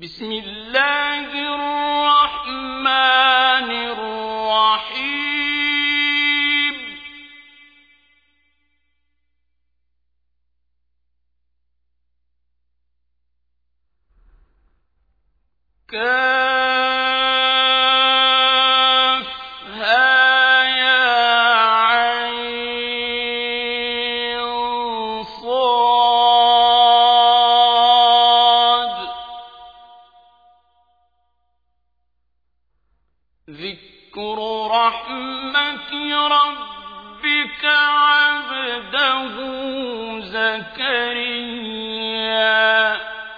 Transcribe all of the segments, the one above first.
بسم الله الرحمن الرحيم ذكر رحمة ربك عبده زكريا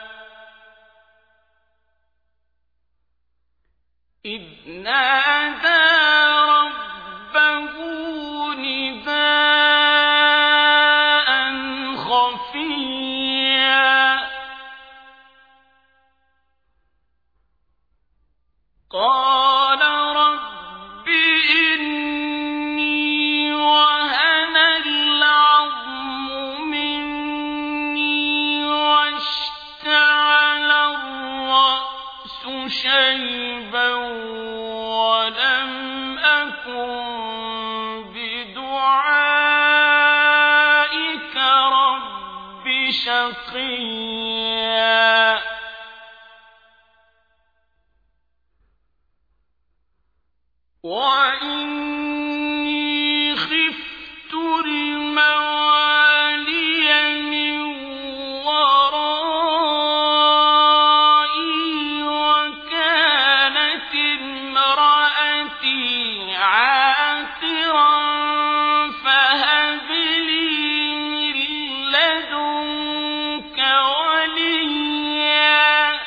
إذ نادى ربه نداء خفيا قال رب إني وهن العظم مني واشتعل الرأس شيبا ولم أكن بدعائك رب شقيا وإني خفت الموالي من ورائي وكانت امرأتي عاقرا فهب لي من لدنك وليا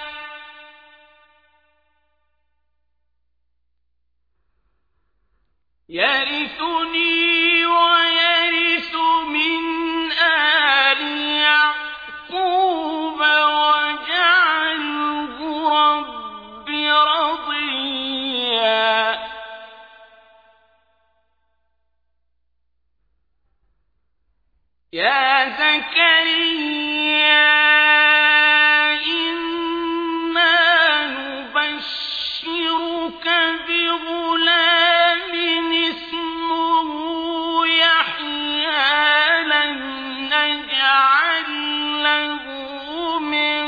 يرثني ويرث من آل يعقوب واجعله رب رضيا يا زكريا إنا نبشرك بغلام اسمه يحيى لم نجعل له من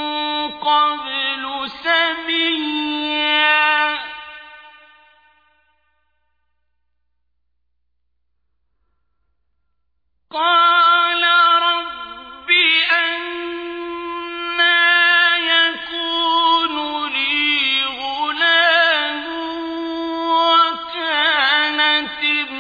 قبل سميا قال رب أنى يكون لي غلام وكانت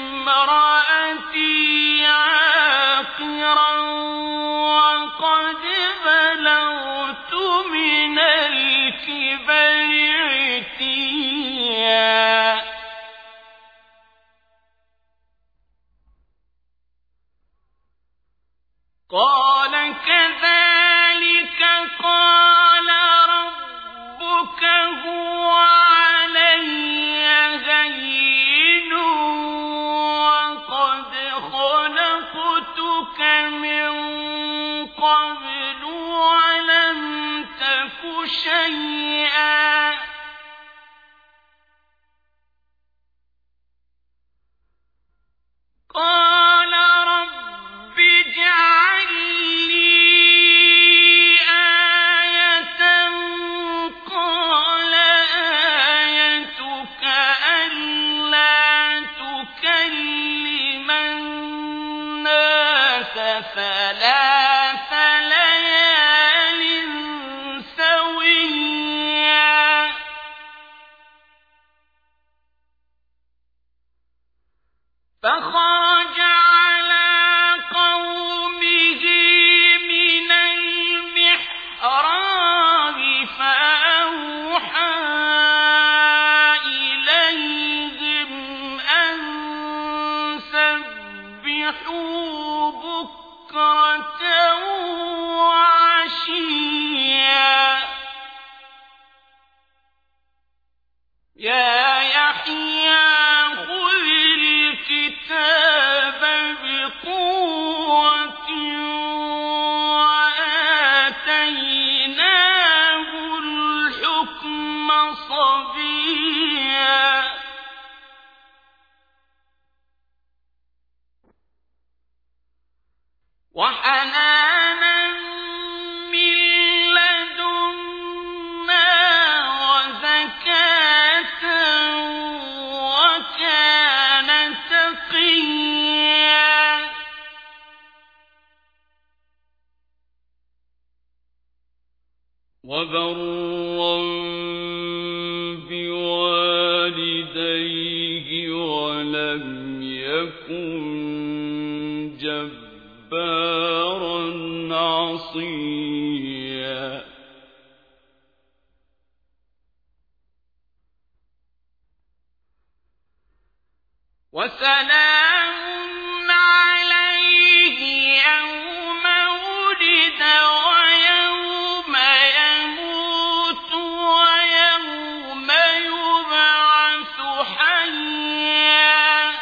امرأتي عاقرا وقد بلغت من الكبر عتيا قال كذلك قال ربك هو علي هين وقد خلقتك من قبل ولم تك شيئا قال رب اجعل لي آية قال آيتك ألا تكلم الناس ثلاث ليال سويا فخرج على قومه من المحراب فأوحى إليهم أن سبحوا بكرة وعشيا يا يحيى خذ الكتاب بقوة وآتيناه صبيا وحنانا من لدنا وزكاة وكان تقيا وبرا بوالديه ولم يكن جبارا عصيا وسلام عليه يوم ولد ويوم يموت ويوم يبعث حيا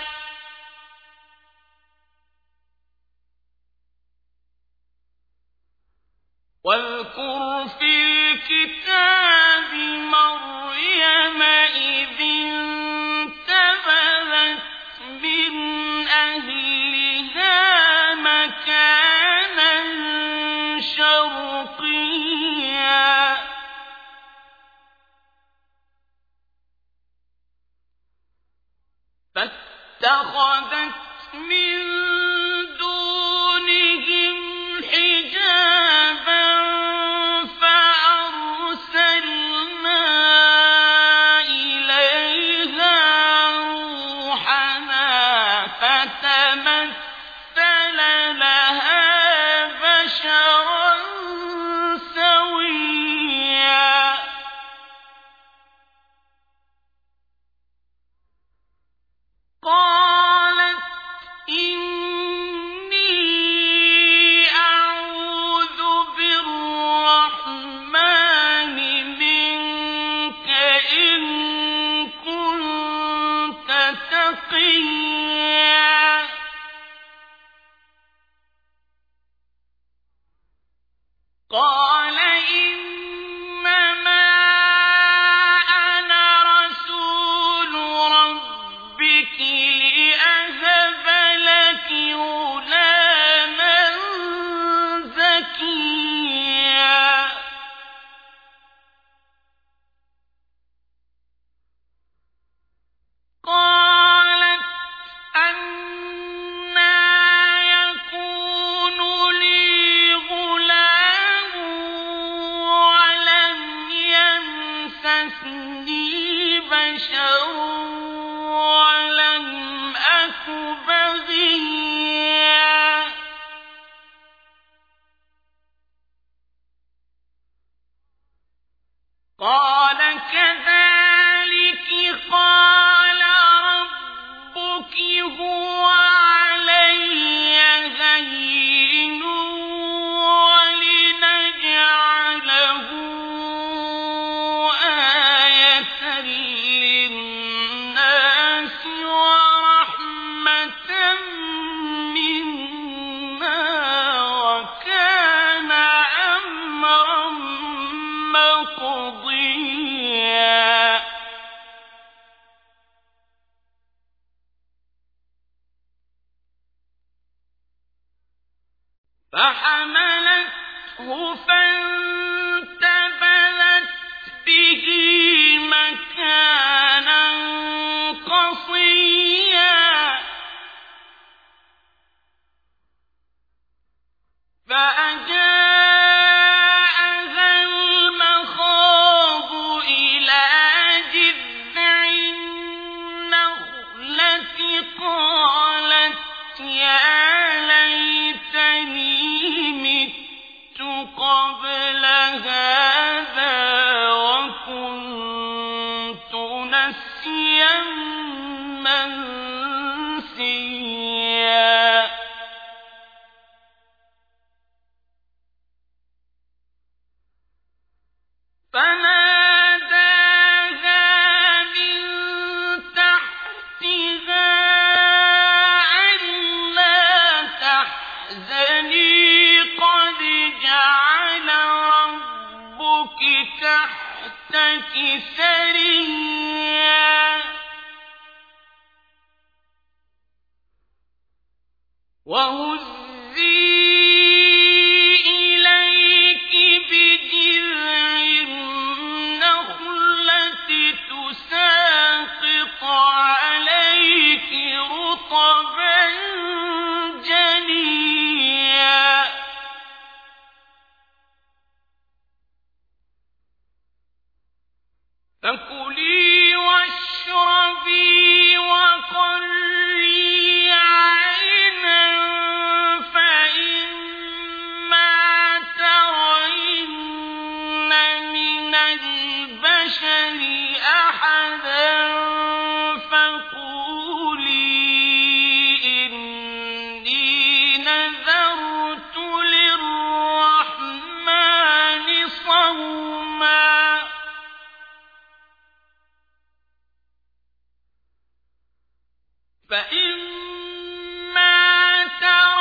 واذكر في الكتاب مريم إذ انتبذت من أهلها مكانا شرقيا فاتخذت من دونهم حجابا فأرسلنا إليها روحنا فتمثل لها بشرا سويا قالت إني أعوذ بالرحمن منك إن كنت تقيا قال إنما أنا رسول ربك لأهب لك غلاما زكيا قالت أنى يكون لي غلام ولم يمسسني بشر ولم أك بغيا قال كذلك قال ربك هو علي هين ولنجعله آية للناس ورحمة منا وكان أمرا مقضيا فحملته فانتبذت به مكانا قصيا فأجاءها المخاض إلى جذع النخلة قالت يا ليتني مت قبل هذا وكنت نسيا منسيا فناداها من تحتها ألا تحزني قد جعل ربك تحتك تحتك سريا وهزي إليك بجذع النخلة تساقط عليك رطبا جنيا فكلي واشربي وقري عينا فإما ترين من البشر أحدا فقولي إني نذرت للرحمن صوما فإما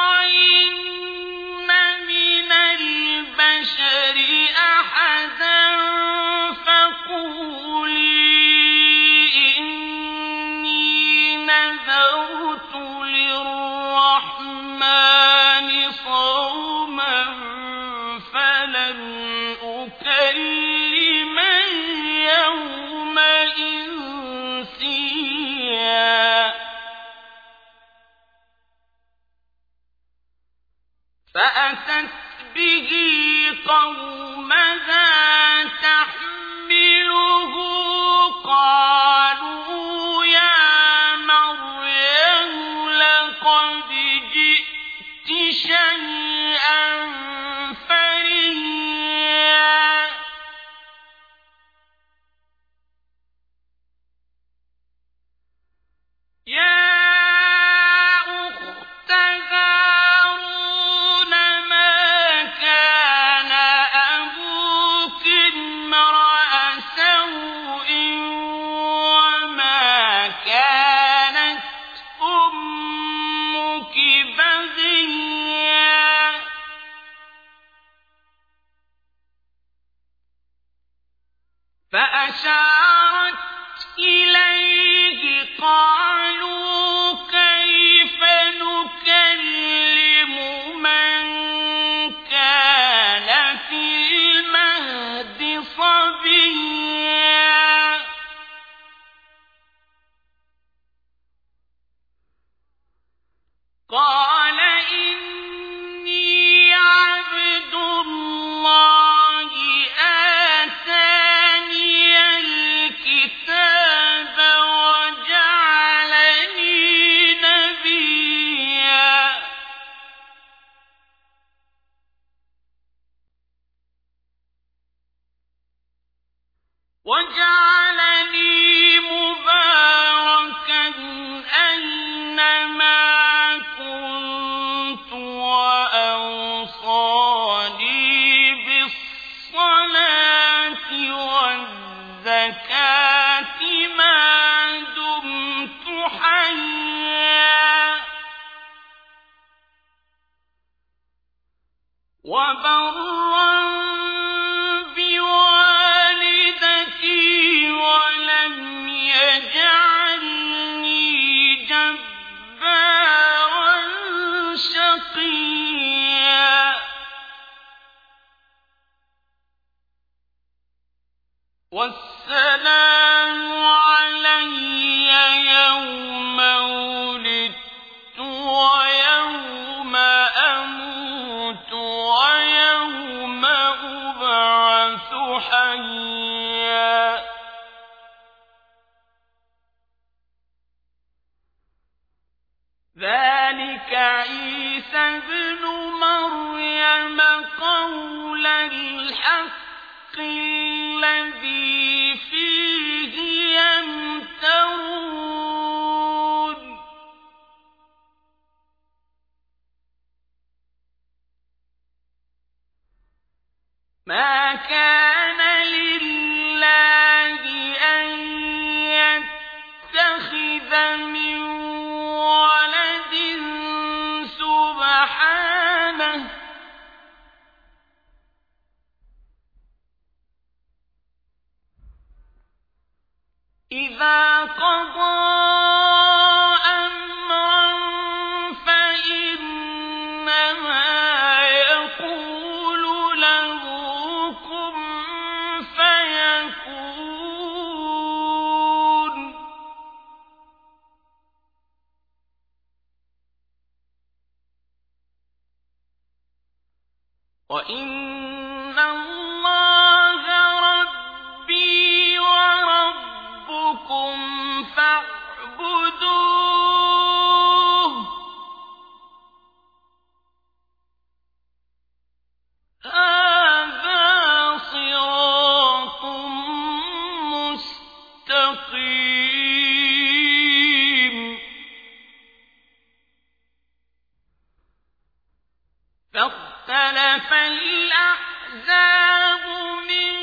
ترين من البشر أحدا فقولي إني نذرت للرحمن صوما فلن أكلم اليوم إنسيا فأتت به قومها تحمله قالوا يا مريم لقد جئت شيئا فريا يا أخت هارون ما كان أبوك امرأ سوء وما كانت أمك بغيا فأشارت إليه قالوا كيف نكلم من كان في المهد صبيا قال إني عبد الله آتاني الكتاب وجعلني نبيا مباركا أينما كنت وأوصاني بالصلاة والزكاة ما دمت حيا وبرا بوالدتي ولم يجعلني جبارا شقيا والسلام علي يوم ولدت ويوم أموت ويوم أبعث حيا ذلك عيسى ابن مريم قول الحق الذي فيه يمترون ما كان لله أن يتخذ من ولد سبحانه إذا قضى أمرا فإنما يقول له كن فيكون وإن الله ربي وربكم فاعبدوه هذا صراط مستقيم فاختلف الأحزاب من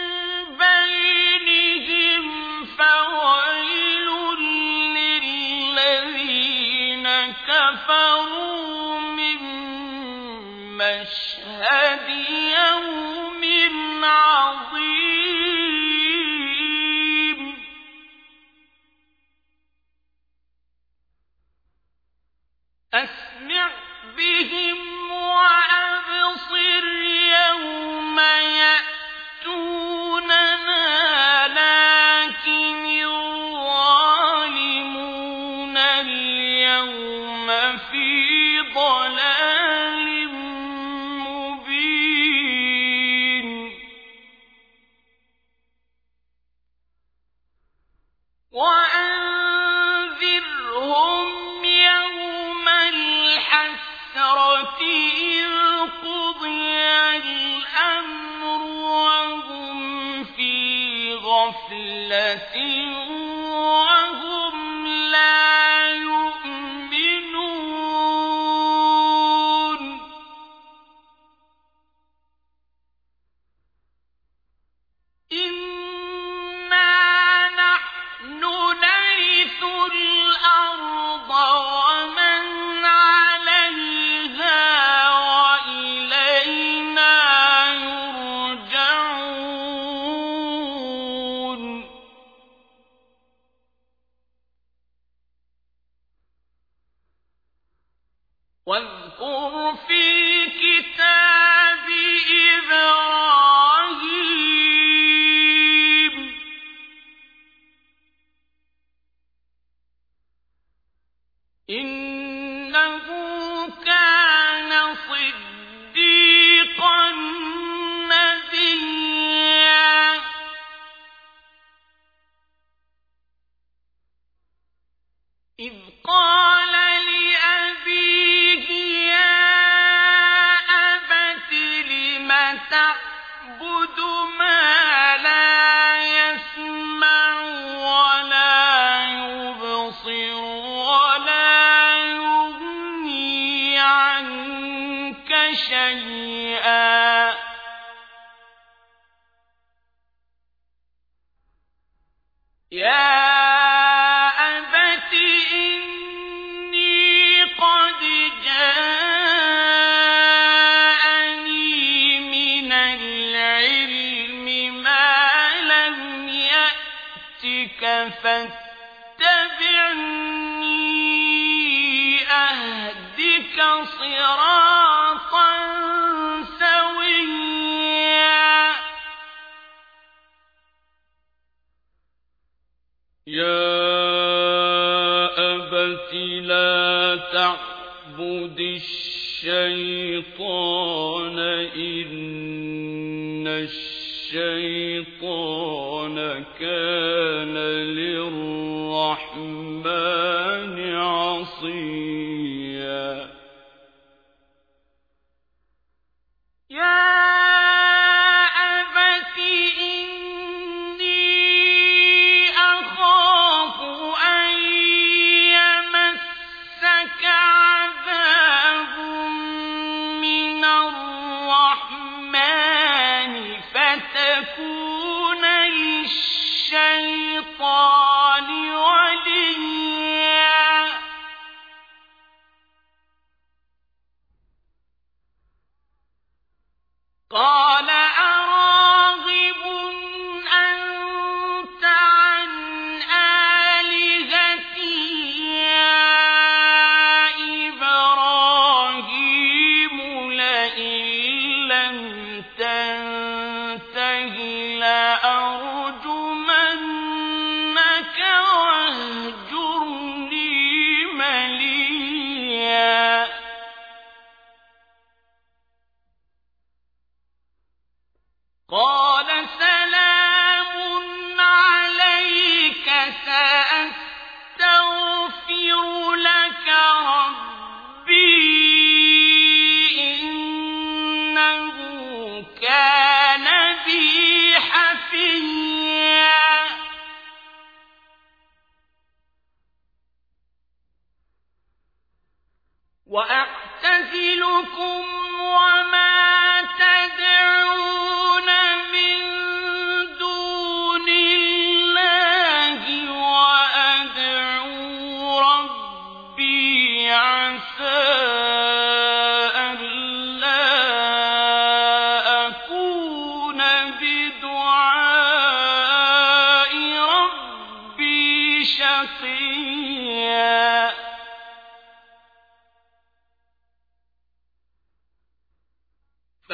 بينهم فويل للذين كفروا من مشهد يوم عظيم أسمع بهم وأبصر يوم يأتوننا لكن الظالمون اليوم في ضلال مبين وأنذرهم يوم الحسرة إذ قضي الأمر وهم في غفلة وهم لا يؤمنون إنا نحن نرث الأرض ومن عليها وإلينا يرجعون واذكر في الكتاب إبراهيم إنه كان صديقا نبيا إذ قال لأبيه يا أبت لم تعبد ما لا يسمع ولا يبصر ولا يغني عنك شيئا يا أبت إني قد جاءني من العلم ما لم يأتك فاتبعني أهدك صراطا سويا يا أبت لا تعبد الشيطان إن الشيطان كان للرحمن عصيا يا أبت إني أخاف أن يمسك عذاب من الرحمن فتكون للشيطان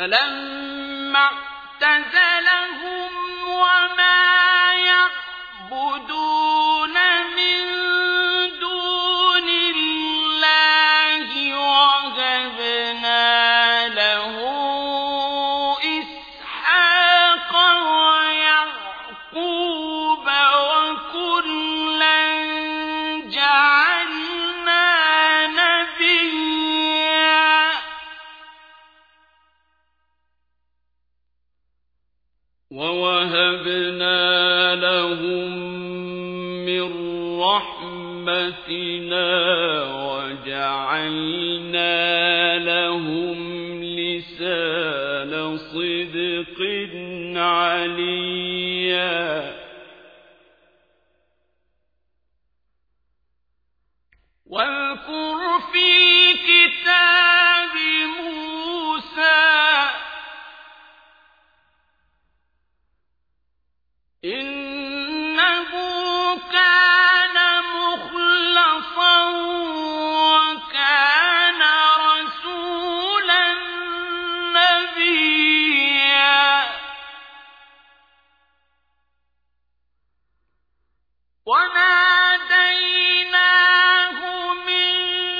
فلما اعتزلهم وما يعبدون من دون الله وهبنا له إسحاق ويعقوب وكلا جعلنا نبيا ووهبنا لهم من رحمتنا وجعلنا لهم لسان صدق عليا واذكر في الكتاب موسى إنه كان مخلصا وكان رسولا نبيا وناديناه من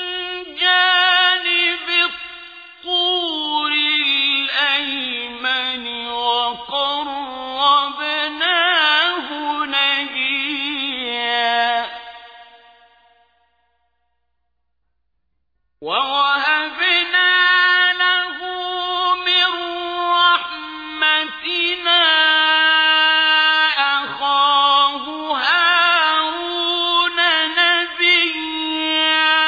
جانب الطور الأيمن وقربناه نجيا ووهبنا له من رحمتنا أخاه هارون نبيا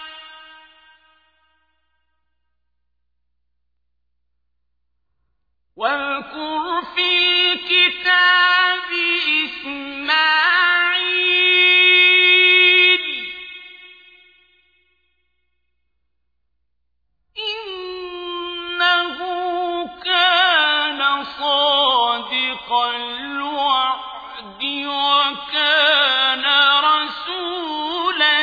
واذكر في الكتاب إسماعيل إنه كان صادق الوعد وكان رسولا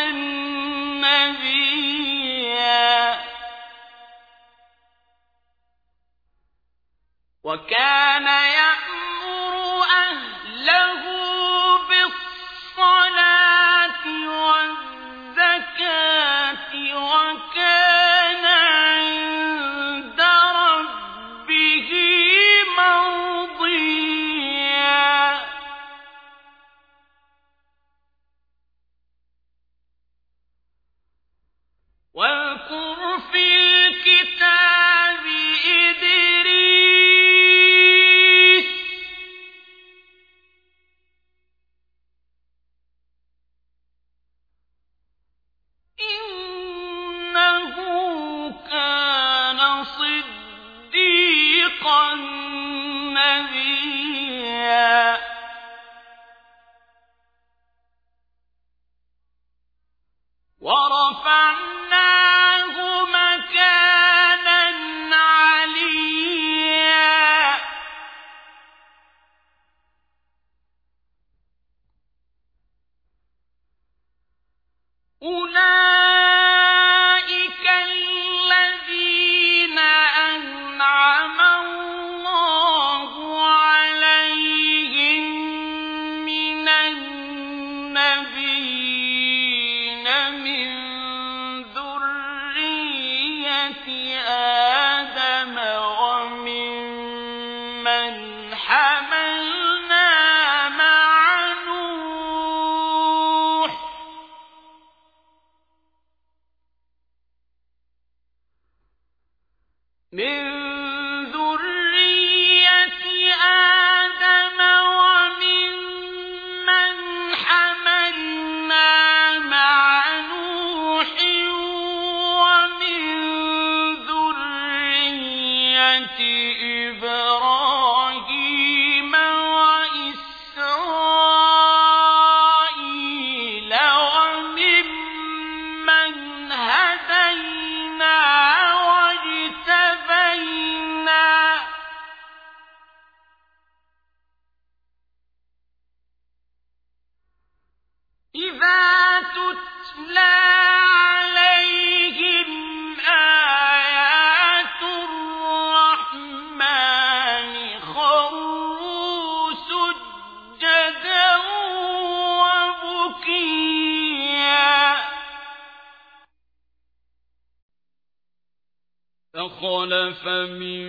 نبيا وكان يأمر أهله بالصلاة والزكاة وكان عند ربه مرضيا واذكر في الكتاب إدريس إنه كان صديقا نبيا ورفعناه مكانا عليا أولئك الذين أنعم الله عليهم من النبيين من ذرية آدم وممن حملنا مع نوح من ذرية آدم وممن حملنا مع نوح ومن ذرية إبراهيم وإسرائيل وممن هدينا واجتبينا إذا تتلى عليهم آيات الرحمن فخلف من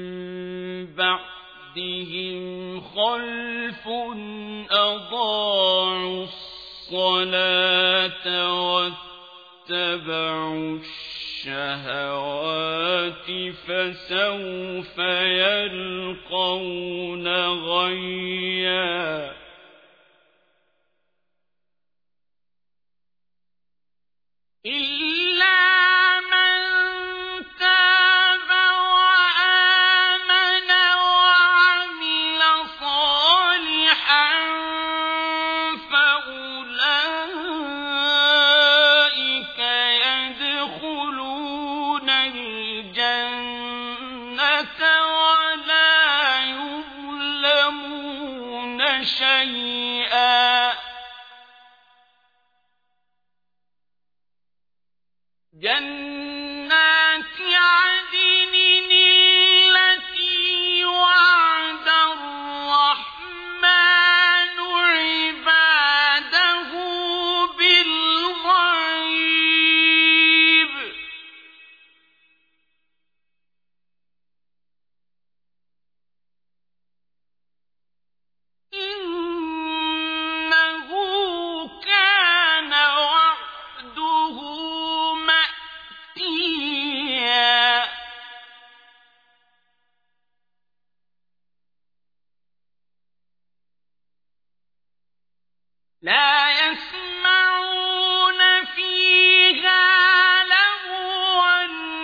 بعدهم خلف أضاعوا الصلاة واتبعوا الشهوات فسوف يلقون غيا إلا من تاب وآمن وعمل صالحا فأولئك يدخلون الجنة ولا يظلمون شيئا جنات عدن التي وعد الرحمن عباده بالغيب إنه كان وعده مأتيا لا يسمعون فيها لغوا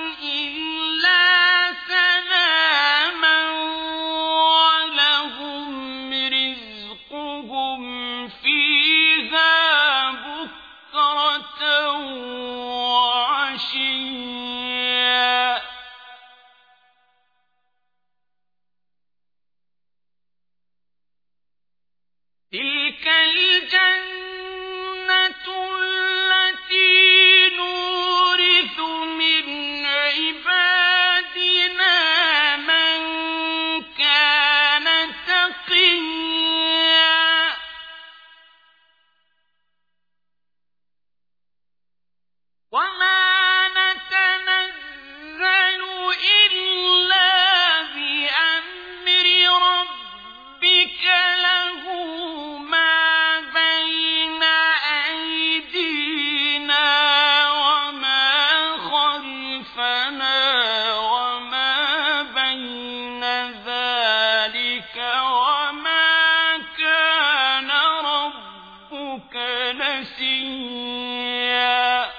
إلا سلاما ولهم رزقهم فيها بكرة وعشيا تلك الجنة التي نورث من عبادنا من كان تقيا وما نتنزل إلا بأمر ربك له ما بين أيدينا وما خلفنا وما بين ذلك وما كان ربك نسيا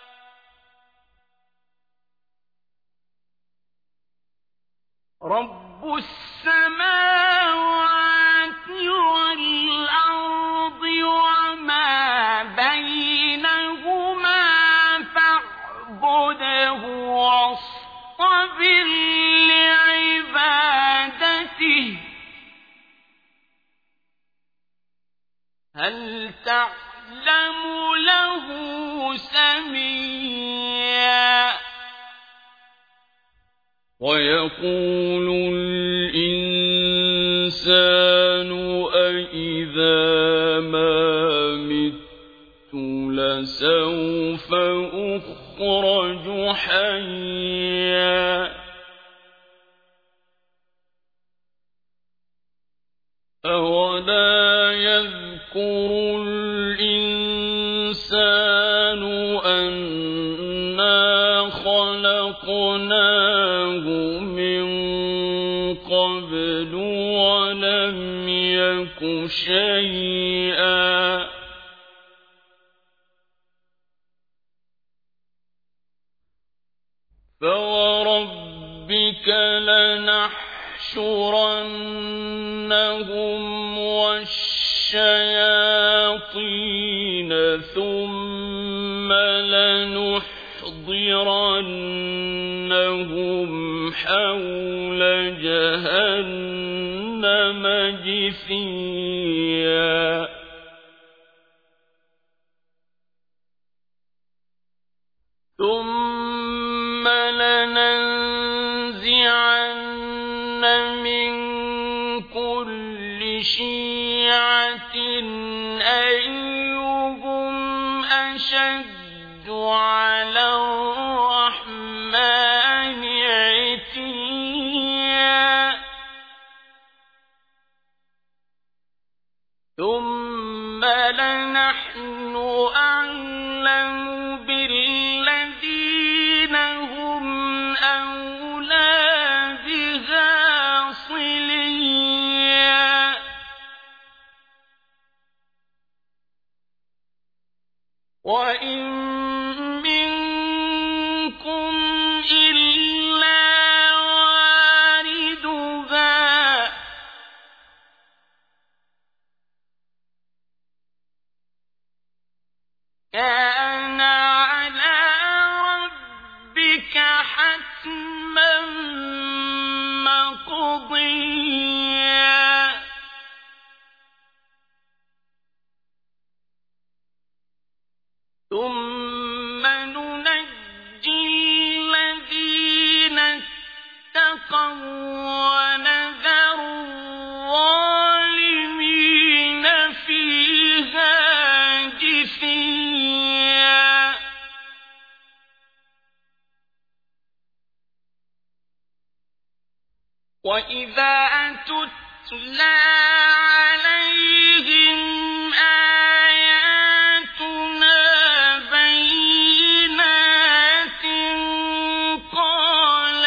رب السماوات والأرض وما بينهما فاعبده واصطبر لعبادته هل تعلم له سميا ويقول الإنسان أإذا ما مت لسوف أخرج حيا أولا يذكر الإنسان أنا خلقناه من قبل ولم يك شيئا فوربك لنحشرنهم والشياطين ثم لنحضرنهم حول جهنم جثيا ثم لننزعن من كل شيعة أيهم أشد على الرحمن ثم لنحن أعلم بالذين هم أولى بها صليا وإن منكم إلا واردها كان على ربك حتما مقضيا ثم ننجي الذين اتقوا ونذر الظالمين فيها جثيا وإذا تتلى عليهم آياتنا بينات قال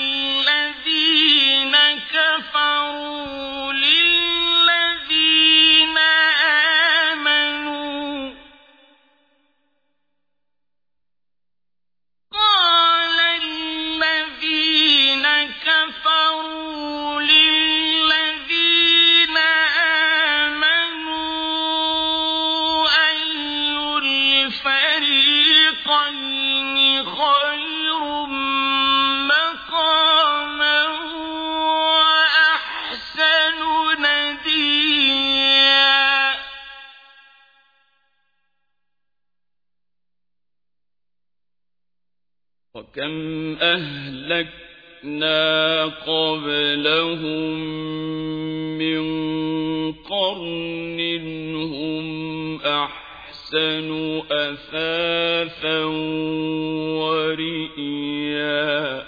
الذين كفروا للذين آمنوا أي الفريقين خير مقاما وأحسن نديا وكم أهلكنا قبلهم من قرن هم أحسن أثاثا ورئيا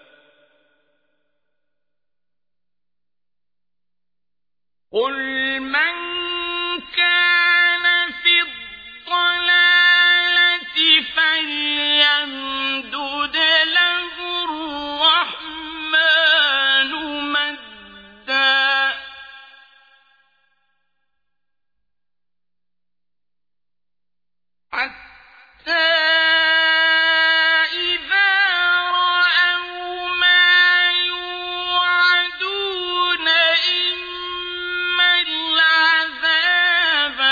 قل من كان في الضلالة فليمدد له الرحمن مدا حتى إذا رأوا ما يوعدون إما العذاب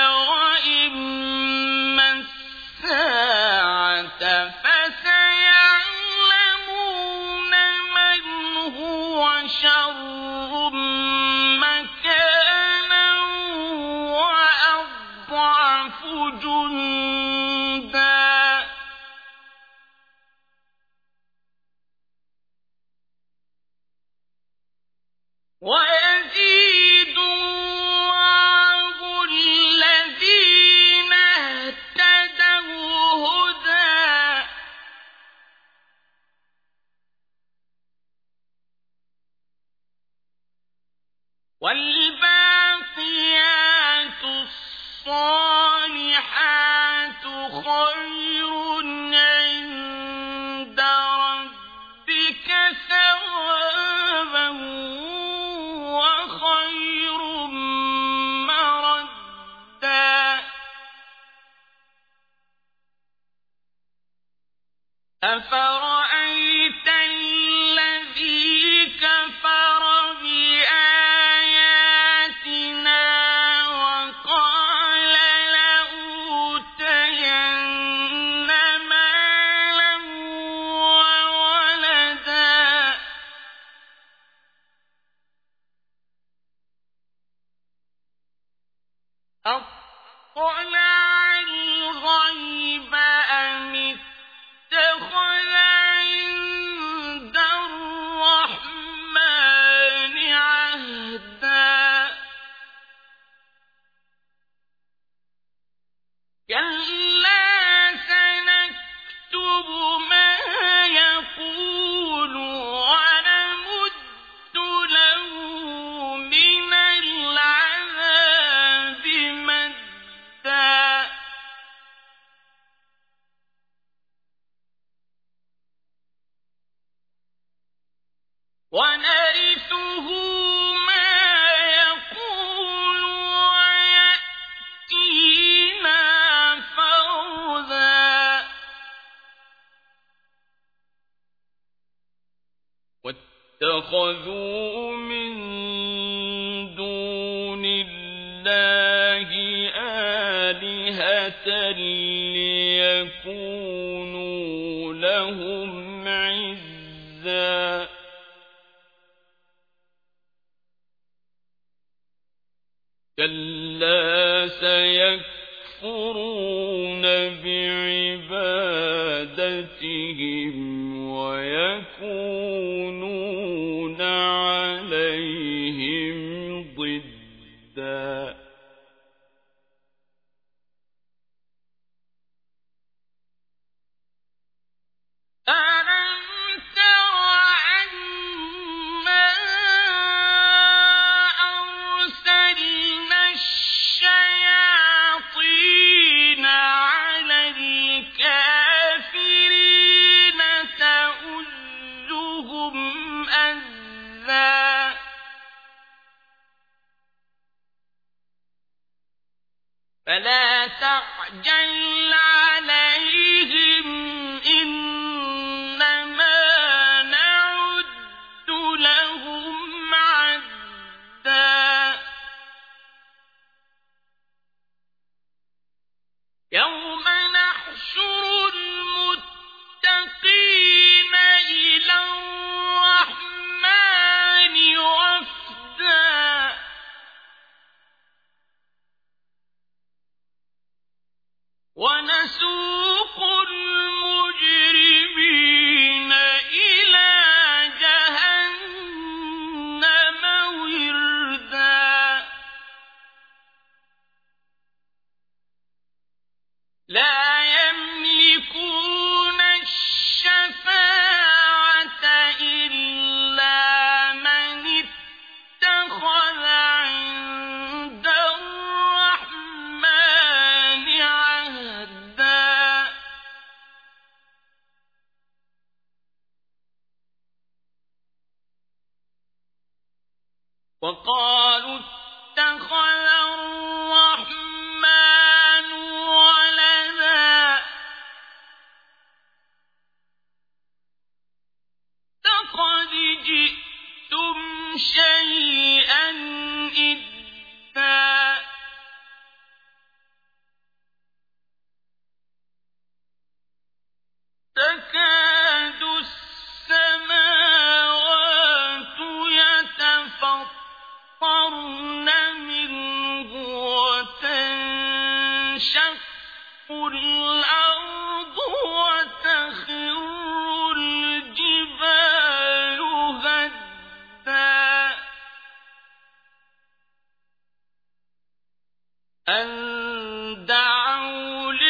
وإما الساعة فسيعلمون من هو شر مكانا وأضعف جندا ويزيد الله الذين اهتدوا هدى والباقيات الصالحات خير عند ربك ثوابا وخير مردا أفرأيت الذي كفر بآياتنا وقال لأوتين مالا وولدا أطلع الغيب أم اتخذ عند الرحمن عهدا كلا سنكتب ما يقول ونمد له من العذاب اتخذوا من دون الله آلهة ليكونوا لهم عزا كلا سيكفرون بعبادتهم ويكونون عليهم ضدا ألم تر أنا أرسلنا الشياطين على الكافرين تؤزهم أزا فلا تعجل عليهم إنما نعد لهم عدا يوم نحشر المتقين إلى الرحمن وفدا ونسوق المجرمين إلى جهنم وردا لا يملكون الشفاعة إلا من اتخذ عند الرحمن عهدا وقالوا اتخذ الرحمن ولدا لقد جئتم شيئا إدا تكاد السماوات يتفطرن منه وتنشق الأرض وتخر الجبال هدا أن دعوا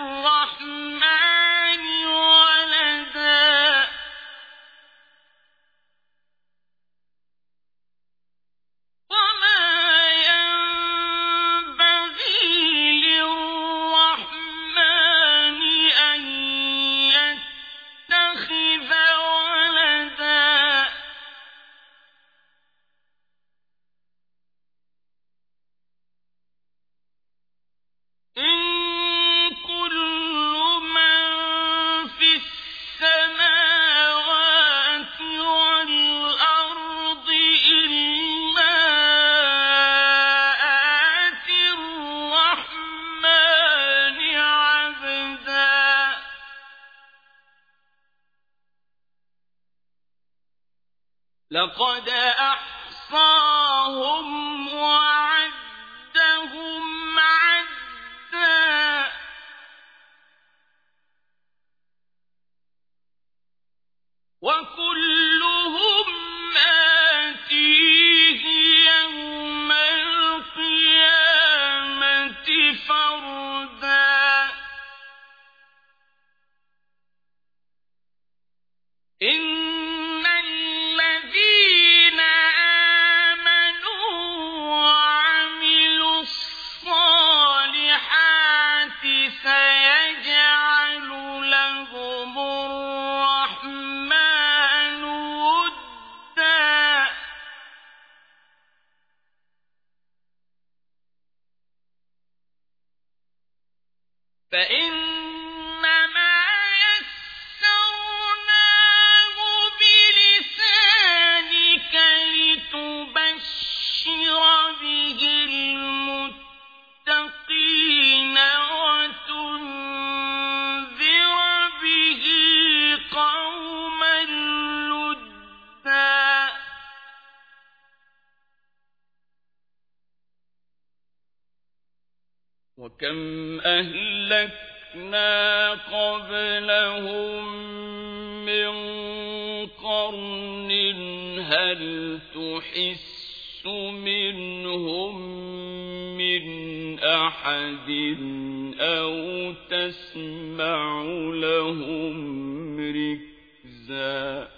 للرحمن ولدا وما ينبغي للرحمن أن يتخذ ولدا إن كل من في السماوات والأرض إلا آتي الرحمن عبدا لقد أحصاهم وعدهم عدا وكلهم آتيه يوم القيامة فردا إن الذين آمنوا وعملوا الصالحات سيجعل لهم الرحمن ودا فإنما يسرناه بلسانك وكم أهلكنا قبلهم من قرن هل تحس منهم من أحد أو تسمع لهم ركزا